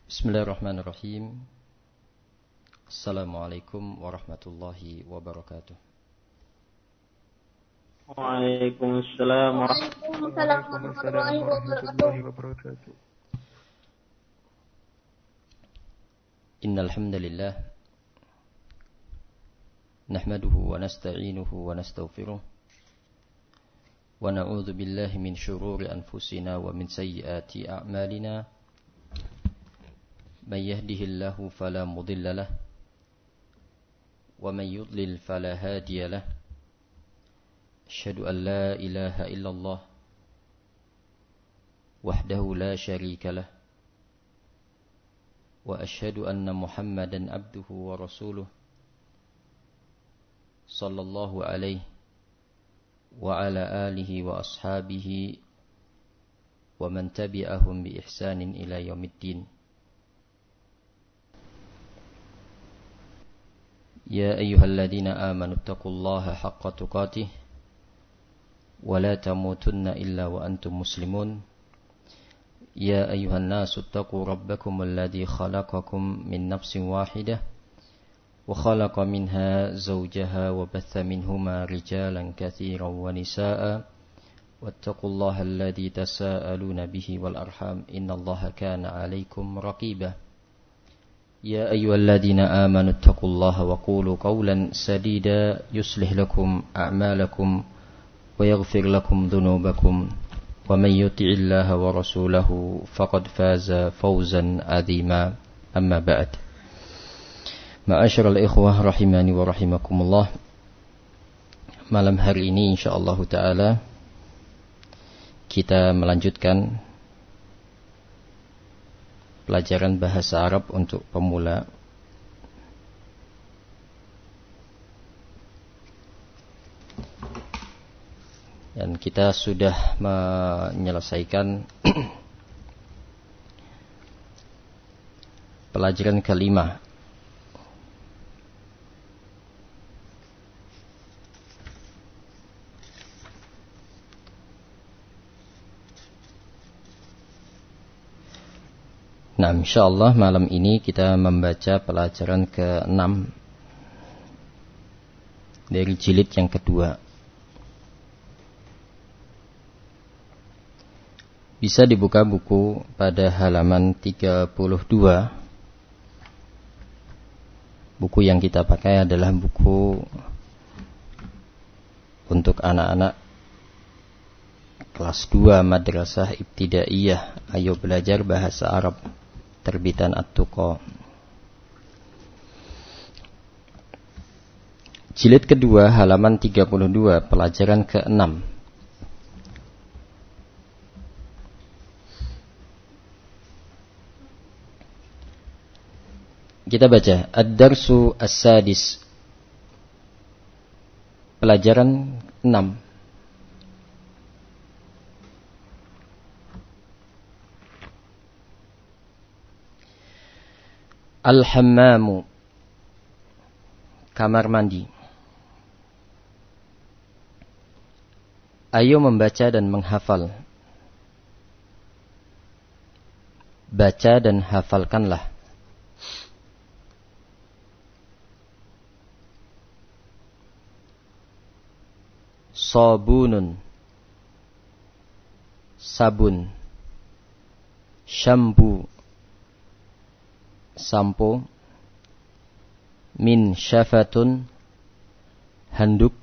Bismillahirrahmanirrahim. Assalamualaikum warahmatullahi wabarakatuh. Waalaikumsalam warahmatullahi wabarakatuh. Innal hamdalillah nahmaduhu wa nasta'inuhu wa nastaghfiruh wa na'udzu billahi min shururi anfusina wa min sayyiati a'malina. Man yahdihillahu fala mudilla lahu wa man yudlil fala hadiya lahu. Asyhadu an la ilaha illallah wahdahu la syarika lah wa asyhadu anna Muhammadan abduhu wa rasuluh sallallahu alaihi wa ala alihi wa ashabihi wa man tabi'ahum bi ihsanin ila yaumiddin. Ya ayyuhalladzina amanu taqullaha haqqa tuqatih wa la tamutunna illa wa antum muslimun. Ya ayyuhan nasu taqu rabbakum alladzi khalaqakum min nafsin wahidah wa khalaqa minha zawjaha wa batha minhuma rijalan katsiran wa nisaa'a wattaqullaha alladzi tasaaluna bihi wal arham innallaha kana 'alaikum raqiba. Ya ayyuhalladzina amanu taqullaha wa qulu qawlan sadida yuslih lakum a'malakum wa yaghfir lakum dhunubakum wa man yuti'illaha wa rasulahu faqad faza fawzan 'azima. Amma ba'd. Ma'asyiral ikhwah rahimani wa rahimakumullah. Malam hari ini insyaallah taala kita melanjutkan pelajaran bahasa Arab untuk pemula. Dan kita sudah menyelesaikan pelajaran kelima. Nah, insyaallah malam ini kita membaca pelajaran ke-6 dari jilid yang kedua. Bisa dibuka buku pada halaman 32. Buku yang kita pakai adalah buku untuk anak-anak kelas 2 Madrasah Ibtidaiyah. Ayo belajar bahasa Arab, terbitan At-Tuqa. Jilid kedua halaman 32, pelajaran ke-6. Kita baca Ad-Darsu As-Sadis, pelajaran 6. Al-Hammamu, kamar mandi. Ayo membaca dan menghafal. Baca dan hafalkanlah. Sabunun, sabun. Syambu, sampo. Min syafatun, handuk.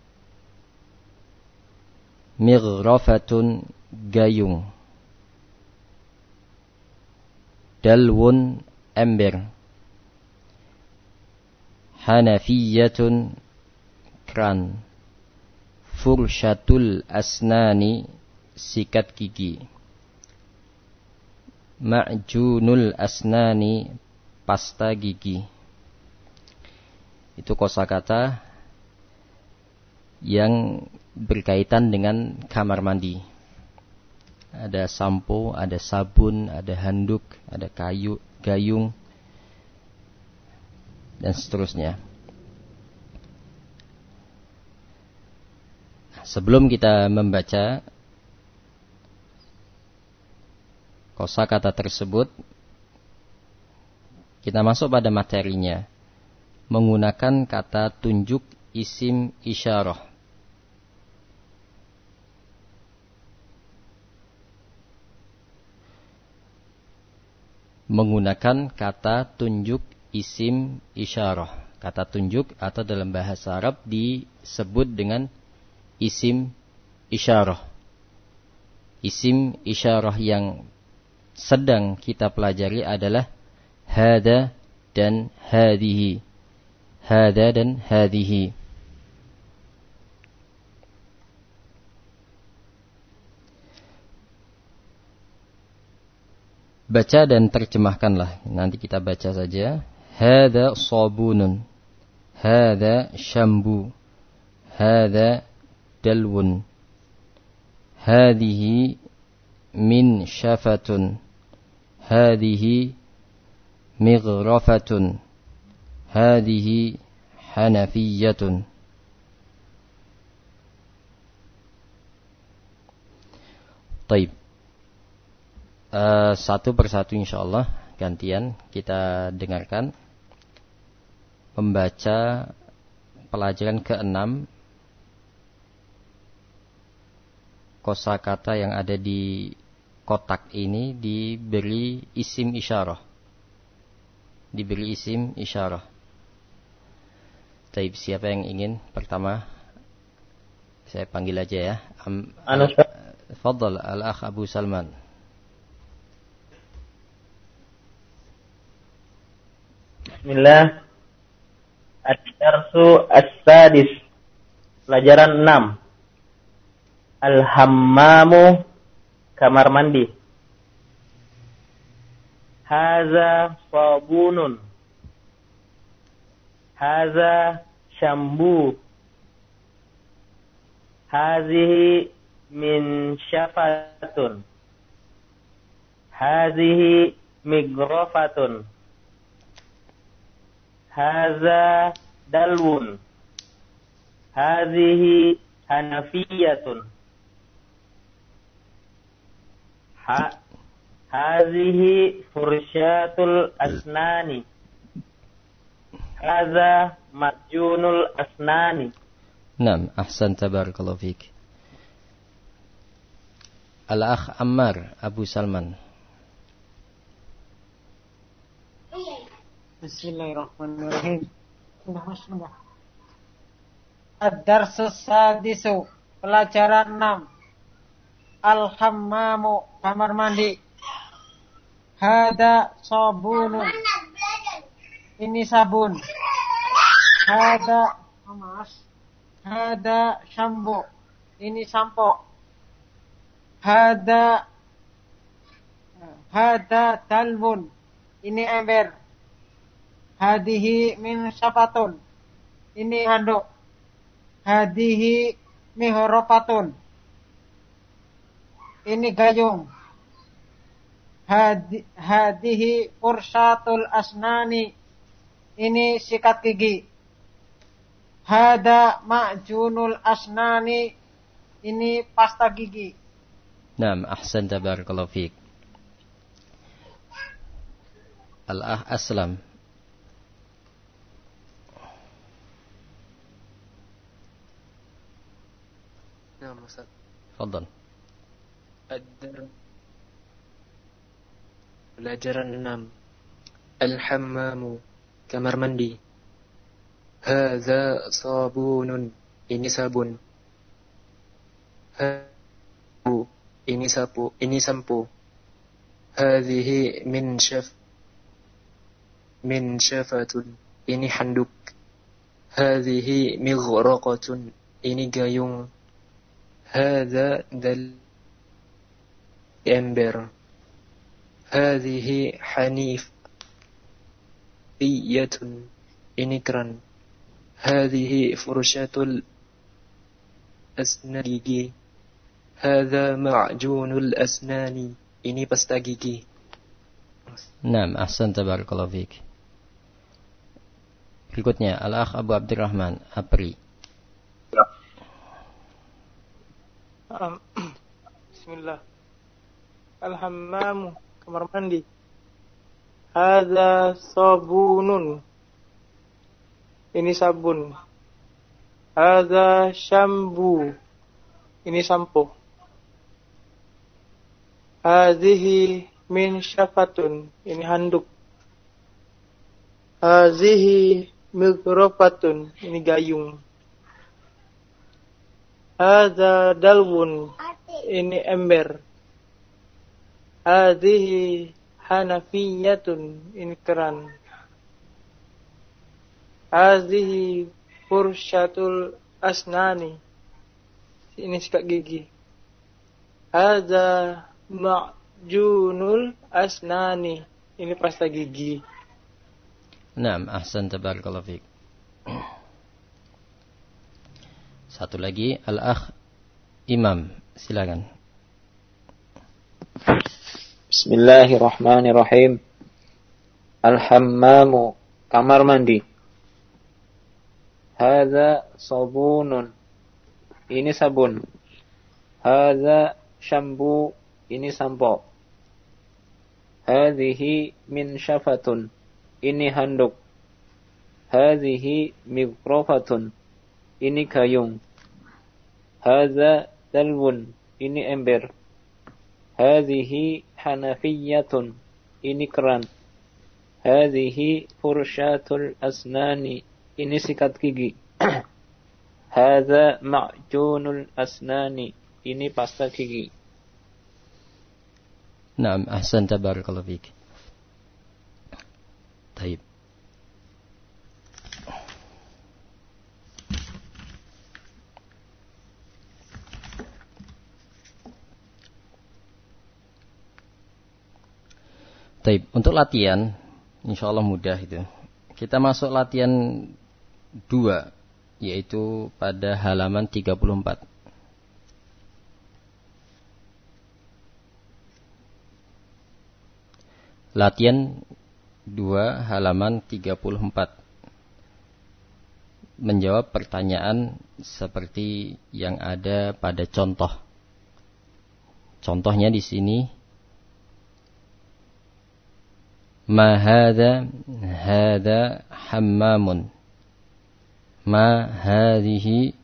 Mighrafatun, gayung. Dalwun, ember. Hanafiyatun, kran. Fursyatul asnani, sikat gigi. Ma'junul asnani, pasta gigi. Itu kosakata yang berkaitan dengan kamar mandi. Ada sampo, ada sabun, ada handuk, ada kayu, gayung, dan seterusnya. Sebelum kita membaca kosakata tersebut, Kita masuk pada materinya. Menggunakan kata tunjuk isim isyarah. Menggunakan kata tunjuk isim isyarah. Kata tunjuk atau dalam bahasa Arab disebut dengan isim isyarah. Isim isyarah yang sedang kita pelajari adalah hada dan hadihi. Hada dan hadihi. Baca dan terjemahkanlah. Nanti kita baca saja. Hada sabunun. Hada syambu. Hada dalwun. Hadihi min syafatun. Hadihi mighrafatun. Hadihi hanafiyatun. Taib. Satu persatu insyaallah gantian kita dengarkan membaca pelajaran ke-6 kosakata yang ada di kotak ini diberi isim isyarah. Diberi isim isyarah. Taib, siapa yang ingin pertama? Saya panggil aja ya. Fadhal al-akh Abu Salman. Bismillah. Ad-darsu as-sadis. Pelajaran 6. Al-hammamu, kamar mandi. Haza sabunun. Haza syambu. Hazihi min syafatun. Hazihi mighrafatun. Haza dalwun. Hazihi hanafiyatun. Hazihi fursyatul asnani. Haza majunul asnani. Naam, ahsan, tabarakallahu fiik. Al-akh Ammar Abu Salman. Bismillahirrahmanirrahim. Ad-darsu sadisu, pelajaran 6. Al-hammamu, kamar mandi. Hada sabunun. Ini sabun. Hada syambu. Ini sampo. Hada dalwun. Ini ember. Hadihi min syafatun. Ini handuk. Hadihi mihrofatun. Ini gayung. Hadihi fursatul asnani. Ini sikat gigi. Hada ma'junul asnani. Ini pasta gigi. Naam, ahsan, tabarakallahu fiik. Al-akh Aslam. Naam, Ustaz. Fadhal. Pelajaran 6. Al-hammamu, kamar mandi. Hadza sabunun. Ini sabun. Ini sapu. Ini sampo. Hadhihi min syafatun. Ini handuk. Hadhihi mighraqatun. Ini gayung. Hadza ember. Hadhihi hanifiyatun. Ini keran. Hadhihi fursyatul asnani gigi. Hadza ma'junul asnani. Ini pasta gigi. Naam, ahsan, tabarakallahu fiik. Berikutnya Al-akh Abu Abdurrahman Apri. Bismillah. Al-hammamu, kamar mandi. Hadza sabunun. Ini sabun. Hadza syambu. Ini sampo. Hadhihi min syafatun. Ini handuk. Hadhihi mighrafatun. Ini gayung. Hadza dalwun. Ini ember. Hadhihi hanafiyatun. Ini keran. Hadhihi fursyatul asnani. Ini sikat gigi. Hadza ma'junul asnani. Ini pasta gigi. Naam, ahsan, tabarakallahu fiik. Satu lagi, al-akh Imam, silakan. Bismillahirrahmanirrahim. Al-hammamu, kamar mandi. Hadza sabunun. Ini sabun. Hadza syambu. Ini sampo. Hadhihi min syafatun. Ini handuk. Hadhihi mighrafatun. Ini gayung. Hadza dalwun. Ini ember. Hadhihi hanafiyatun. Ini keran. Hadhihi fursyatul asnani. Ini sikat gigi. Hadza ma'junul asnani. Ini pasta gigi. Naam, ahsan, tabarakallahu fiik. Baik. Baik, untuk latihan insyaallah mudah itu. Kita masuk latihan 2, yaitu pada halaman 34. Latihan 2 halaman 34. Menjawab pertanyaan seperti yang ada pada contoh. Contohnya di sini, ma hadza hammamun. Ma hadhihi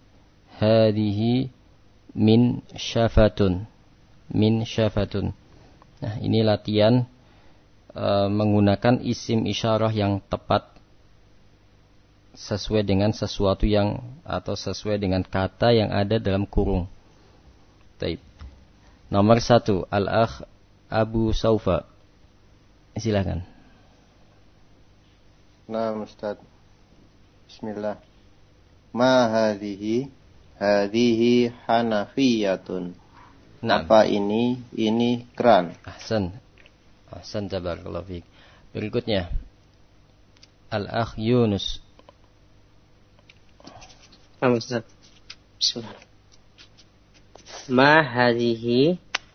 min syafatun. Min syafatun. Nah, ini latihan menggunakan isim isyarah yang tepat sesuai dengan sesuatu yang atau sesuai dengan kata yang ada dalam kurung. Baik. Nomor 1, al-akh Abu Saufa. Silakan. Nah, Ustaz. Bismillah. Ma hadhihi? Hadhihi hanafiyatun. Nah. Apa ini? Ini keran. Ahsan. Ahsan, tabarakallahu fiik. Berikutnya, al-akh Yunus. Ustaz. Bismillah. Ma hadhihi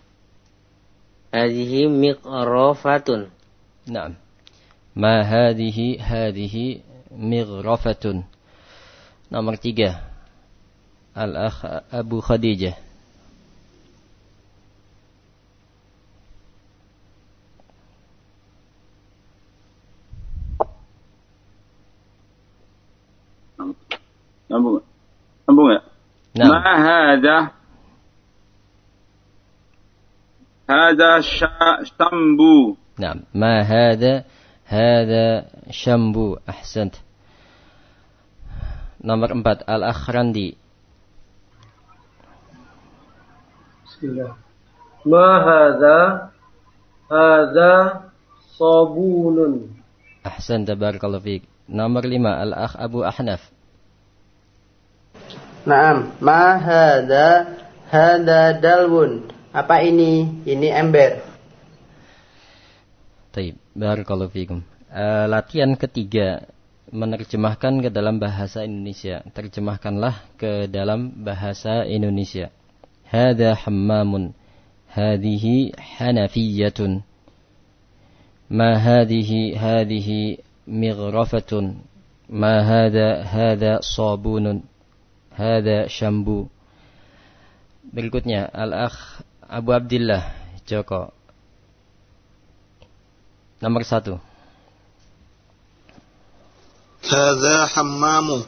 mighrafatun. Naam. Ma hadhihi mighrafatun. Nomor 3, al-akh Abu Khadijah. Sambung ya? Nah. Ma hadza syambu. Nah, ma hadza syambu. Ahsant. Nomor 4, al-akh Randi. Bismillah. Ma hadza sabunun. Ahsan, tabarakallahu fiik. Nomor 5, al-akh Abu Ahnaf. Naam, ma hadza dalwun. Apa ini? Ini ember. Baik, barakallahu fiikum. Latihan ketiga, menerjemahkan ke dalam bahasa Indonesia. Terjemahkanlah ke dalam bahasa Indonesia. Hadza hammamun. Hadhihi hanafiyatun. Ma hadhihi mighrafatun. Ma hadza sabunun. Hadza syambu. Berikutnya, al-akh Abu Abdillah Joko. Nomor 1. Hadza hammamu.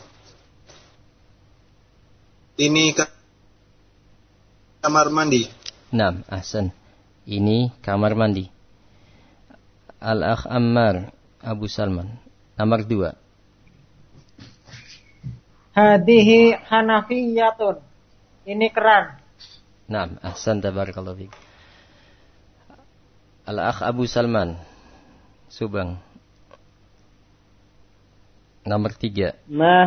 Ini kamar mandi. Naam, ahsan. Ini kamar mandi. Al-Akh Ammar Abu Salman. Nomor 2. Hadihi hanafiyatun. Ini keran. Naam, ahsan, tabarakallahu fiik. Al-Akh Abu Salman Subang. Nomor 3. Ma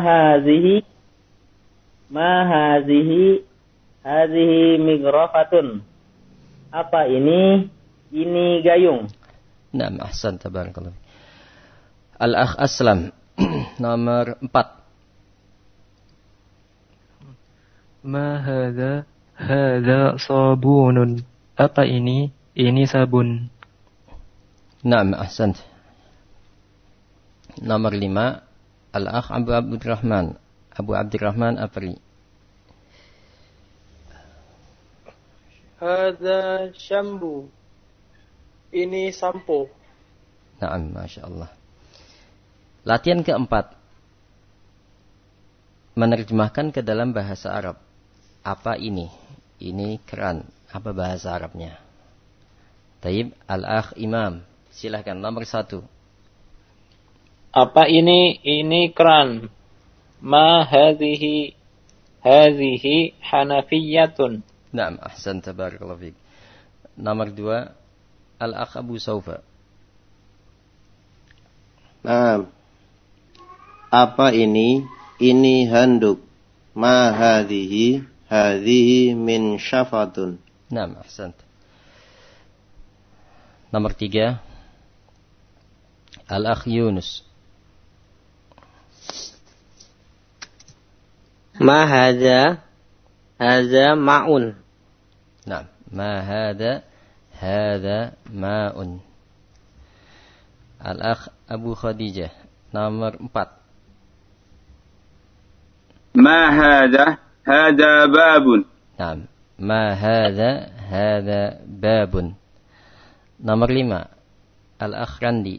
hazihi mighrafatun. Apa ini? Ini gayung. Naam, ahsan, tabarakallah. Al-Akh Aslam nomor 4. Ma hadza sabunun. Apa ini? Ini sabun. Naam, ahsan. Nomor 5. Al-Akh Abu Abdurrahman Afri. Hadza syambu. Ini sampo. Naam, Masya Allah. Latihan keempat. Menerjemahkan ke dalam bahasa Arab. Apa ini? Ini keran. Apa bahasa Arabnya? Taib, Al-Akh Imam. Silahkan, nomor 1. Apa ini? Ini keran. Ma hadhihi hanafiyatun. Naam, ahsan, tabarakallahu fiik. Nomor 2, Al-Akh Abu Saufa. Naam. Apa ini? Ini handuk. Ma hadhihi min syafatun. Naam, ahsan. Nomor 3, Al-Akh Yunus. Ma hadza ma'un. Naam, ma hadza ma'un. Al-Akh Abu Khadijah nomor 4. Ma hadza babun. Naam, ma hadza babun. Nomor 5, Al-Akh Randi.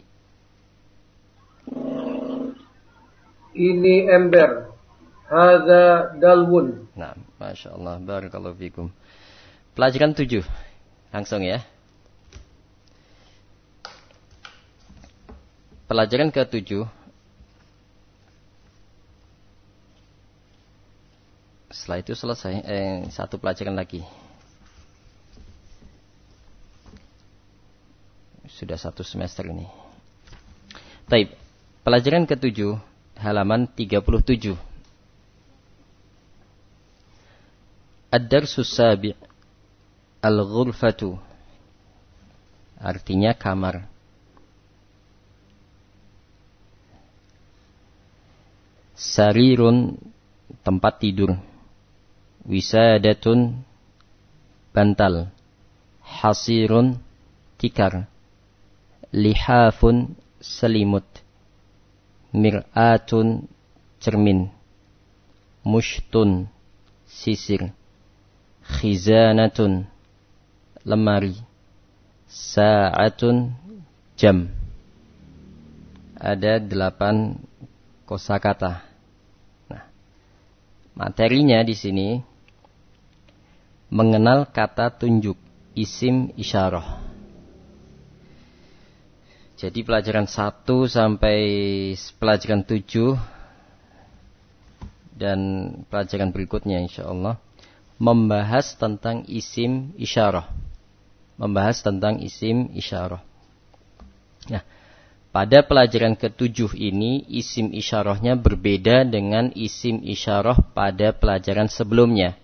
Ini ember. Hadza dalwun. Nah, Masya Allah, barakallahu fikum. Pelajaran 7. Langsung ya. Pelajaran ke-7. Setelah itu selesai. Satu pelajaran lagi. Sudah 1 semester ini. Taib. Pelajaran ke-7. Halaman 37. Ad-darsus sabi' al-ghurfatu. Artinya kamar. Sarirun, tempat tidur. Wisadatun, bantal. Hasirun, tikar. Lihafun, selimut. Mir'atun, cermin. Mushtun, sisir. Khizanatun, lemari. Sa'atun, jam. Ada 8 kosakata. Nah, materinya di sini mengenal kata tunjuk, isim isyarah. Jadi pelajaran 1 sampai pelajaran 7 dan pelajaran berikutnya insyaallah membahas tentang isim isyarah. Membahas tentang isim isyarah. Nah, pada pelajaran ke-7 ini isim isyarahnya berbeda dengan isim isyarah pada pelajaran sebelumnya.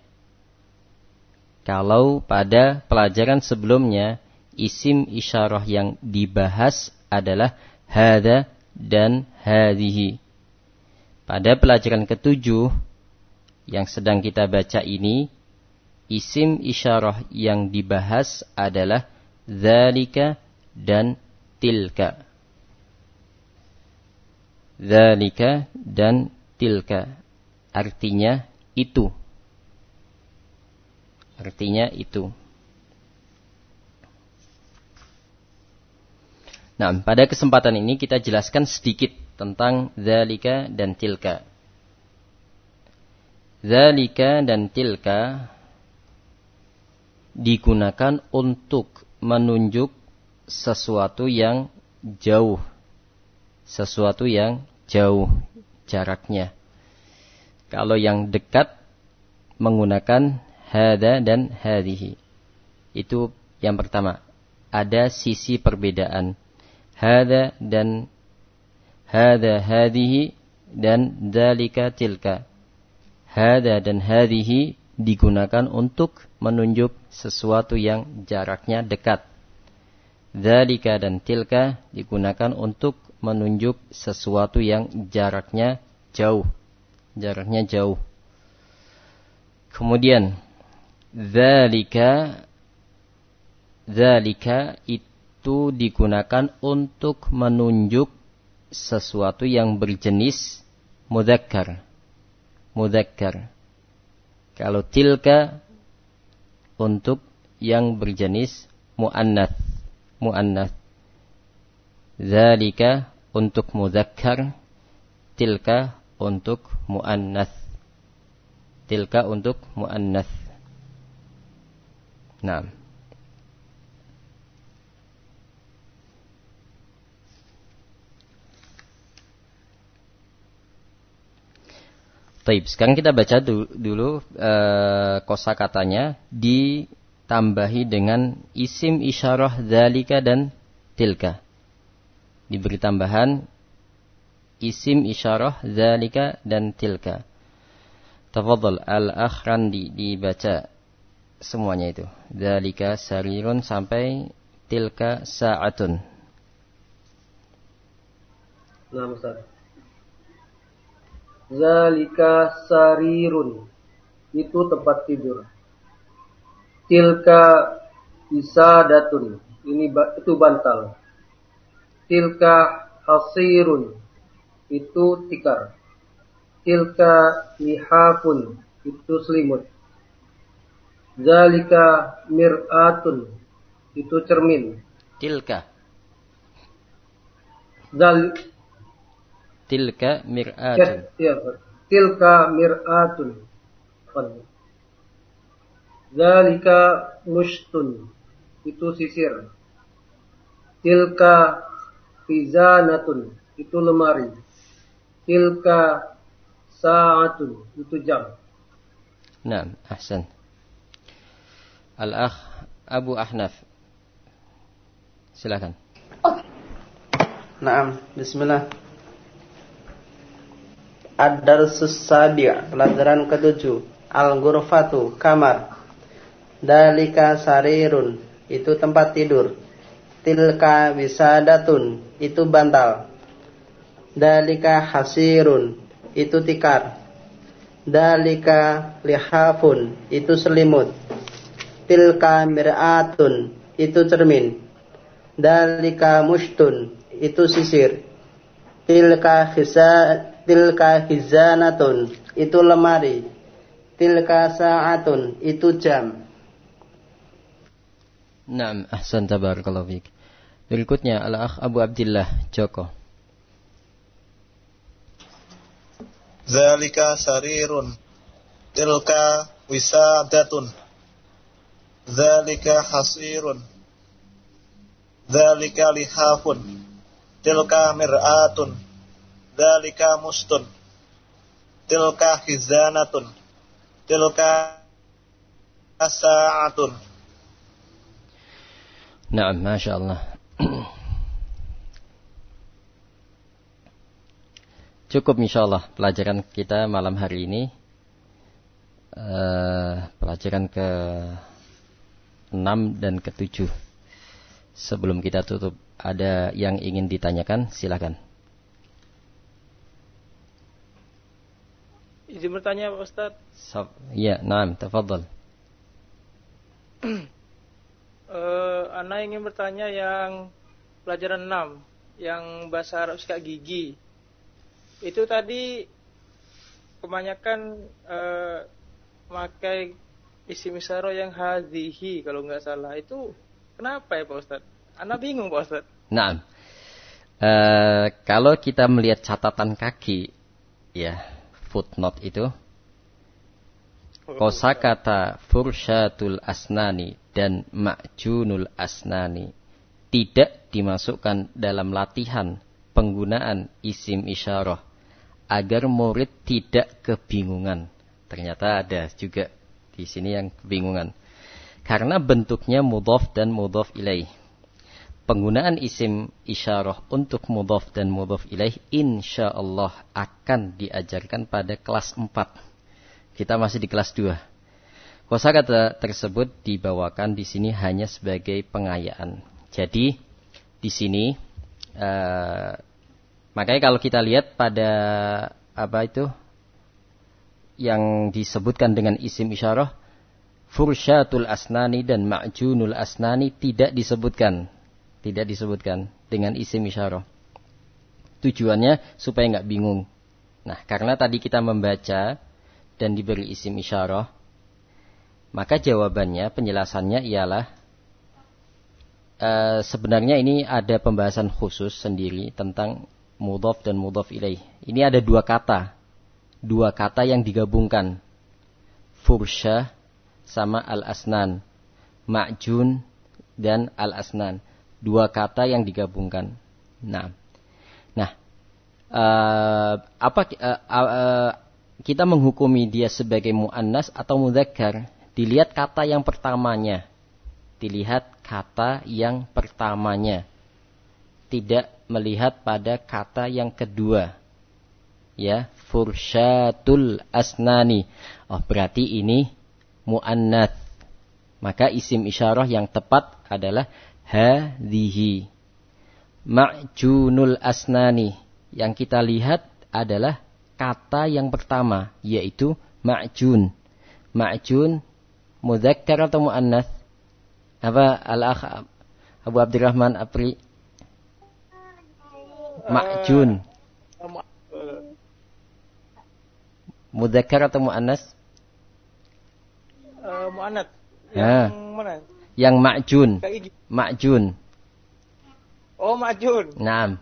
Kalau pada pelajaran sebelumnya isim isyarah yang dibahas adalah hadza dan hadhihi. Pada pelajaran ke-7 yang sedang kita baca ini, isim isyarah yang dibahas adalah dzalika dan tilka. Dzalika dan tilka. Artinya itu. Artinya itu. Nah, pada kesempatan ini kita jelaskan sedikit tentang dzalika dan tilka. Dzalika dan tilka digunakan untuk menunjuk sesuatu yang jauh. Sesuatu yang jauh jaraknya. Kalau yang dekat menggunakan hada dan hadhihi. Itu yang pertama. Ada sisi perbedaan. Hada dan hada hadhihi dan dzalika tilka. Hada dan hadhihi digunakan untuk menunjuk sesuatu yang jaraknya dekat. Dzalika dan tilka digunakan untuk menunjuk sesuatu yang jaraknya jauh. Jaraknya jauh. Kemudian dzalika itu digunakan untuk menunjuk sesuatu yang berjenis mudzakkar. Mudzakkar. Kalau tilka untuk yang berjenis muannats. Muannats. Dzalika untuk mudzakkar, tilka untuk muannats. Tilka untuk muannats. Naam. Baik, sekarang kita baca dulu kosakatanya ditambahi dengan isim isyarah dzalika dan tilka. Diberi tambahan isim isyarah dzalika dan tilka. Tafadhal al-akh Randi dibaca semuanya itu. Dzalika sarirun sampai tilka sa'atun. Nah, Ustaz. Zalika sarirun, itu tempat tidur. Tilka isadatun, itu bantal. Tilka hasirun, itu tikar. Tilka lihafun, itu selimut. Zalika mir'atun, itu cermin. Tilka mir'atun. Ya, tilka mir'atun. Zalika mushtun, itu sisir. Tilka khizanatun, itu lemari. Tilka sa'atun, itu jam. Naam, ahsan. Al-akh Abu Ahnaf. Silakan. Naam, bismillah. Ad-darsus sabi', pelajaran ke-7. Al-ghurfatu, kamar. Dalika sarirun, itu tempat tidur. Tilka wisadatun, itu bantal. Dalika hasirun, itu tikar. Dalika lihafun, itu selimut. Tilka mir'atun, itu cermin. Dalika mushtun, itu sisir. Tilka khizanatun, itu lemari. Tilka sa'atun, itu jam. Naam, ahsan, tabarakallahu fiik. Berikutnya al-akh Abu Abdillah Joko. Dzalika sarirun, tilka wisadatun, dzalika hasirun, dzalika lihafun, tilka mir'atun, dzalika mustun, tilka khizanatun, tilka sa'atun. Naam, masyaallah. Cukup insyaallah pelajaran kita malam hari ini. Pelajaran ke-6 dan ke-7. Sebelum kita tutup, ada yang ingin ditanyakan? Silakan. Izin bertanya Pak Ustaz. Ya, naam, tafadhal. Ana ingin bertanya yang pelajaran 6, yang bahasa Arab sikat gigi. Itu tadi kebanyakan memakai isim isyarah yang hadhihi kalau nggak salah. Itu kenapa ya Pak Ustaz? Ana bingung Pak Ustaz. Naam. Kalau kita melihat catatan kaki, ya, footnote itu, kosakata fursyatul asnani dan ma'junul asnani tidak dimasukkan dalam latihan penggunaan isim isyarah agar murid tidak kebingungan. Ternyata ada juga di sini yang kebingungan. Karena bentuknya mudhaf dan mudhaf ilaih. Penggunaan isim isyarah untuk mudhaf dan mudhaf ilaih insyaallah akan diajarkan pada kelas 4. Kita masih di kelas 2. Kosakata tersebut dibawakan di sini hanya sebagai pengayaan. Jadi di sini makanya kalau kita lihat pada yang disebutkan dengan isim isyarah, fursyatul asnani dan ma'junul asnani tidak disebutkan dengan isim isyarah. Tujuannya supaya nggak bingung. Nah, karena tadi kita membaca dan diberi isim isyarah, maka jawabannya, penjelasannya ialah sebenarnya ini ada pembahasan khusus sendiri tentang mudhaf dan mudhaf ilaih. Ini ada dua kata yang digabungkan, fursyah sama al-asnan, ma'jun dan al-asnan, dua kata yang digabungkan. Kita menghukumi dia sebagai muannas atau mudzakkar dilihat kata yang pertamanya. Tidak melihat pada kata yang kedua. Ya, fursyatul asnani. Oh, berarti ini muannats. Maka isim isyarah yang tepat adalah hadhihi. Ma'junul asnani. Yang kita lihat adalah kata yang pertama, yaitu ma'jun. Ma'jun mudzakkar atau muannats? Apa al-akh Abu Abdurrahman Apri? Ma'jun. Mudzakkar atau muannats? Muannats. Yang mana? Yang ma'jun. Ma'jun. Oh, ma'jun. Naam.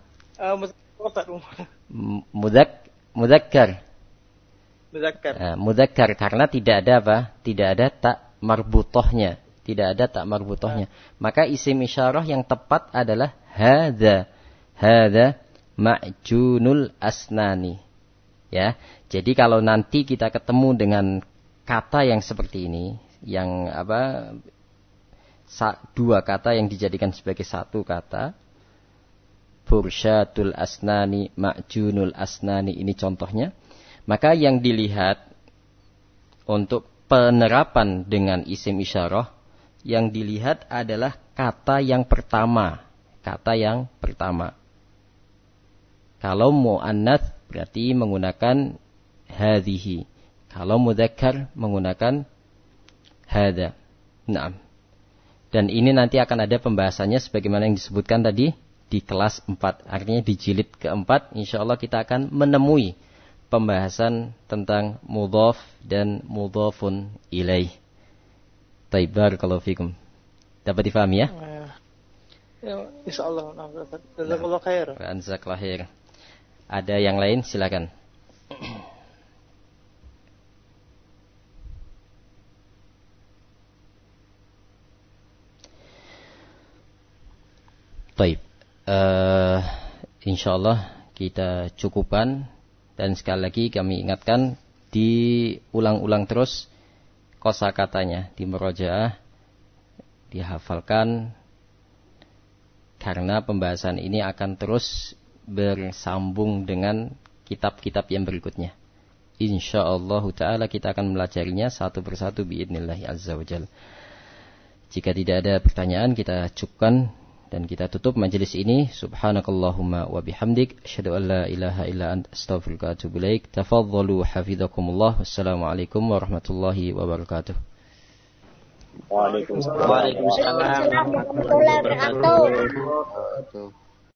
Mudzakkar. Mudzakkar karena tidak ada apa? Tidak ada tak marbutohnya. Maka isim isyarah yang tepat adalah hadza. Hadza ma'junul asnani. Ya. Jadi kalau nanti kita ketemu dengan kata yang seperti ini, yang dua kata yang dijadikan sebagai satu kata, fursyatul asnani, ma'junul asnani, ini contohnya. Maka yang dilihat untuk penerapan dengan isim isyarah, yang dilihat adalah kata yang pertama. Kalau muannats berarti menggunakan hadhihi. Kalau mudzakkar menggunakan hadza. Naam. Dan ini nanti akan ada pembahasannya sebagaimana yang disebutkan tadi di kelas 4. Artinya di jilid keempat insyaallah kita akan menemui pembahasan tentang mudhaf dan mudhafun ilaih. Baik, barakallahu fikum. Dapat difahami ya? Ya, insyaallah. Jazakallahu khair. Jazakallahu khair. Ada yang lain silakan. Baik. Insyaallah kita cukupkan, dan sekali lagi kami ingatkan diulang-ulang terus kosakatanya, di murojaah, dihafalkan, karena pembahasan ini akan terus bersambung dengan kitab-kitab yang berikutnya. Insyaallah ta'ala kita akan melajarinya satu persatu biidznillah azza wajalla. Jika tidak ada pertanyaan, kita cukupkan dan kita tutup majelis ini. Subhanakallahumma wa bihamdik, asyhadu an la ilaha illa anta, astaghfiruka wa atubu ilaik. Tafadhalu hafizakumullah. Wassalamualaikum warahmatullahi wabarakatuh. Waalaikumsalam warahmatullahi wabarakatuh.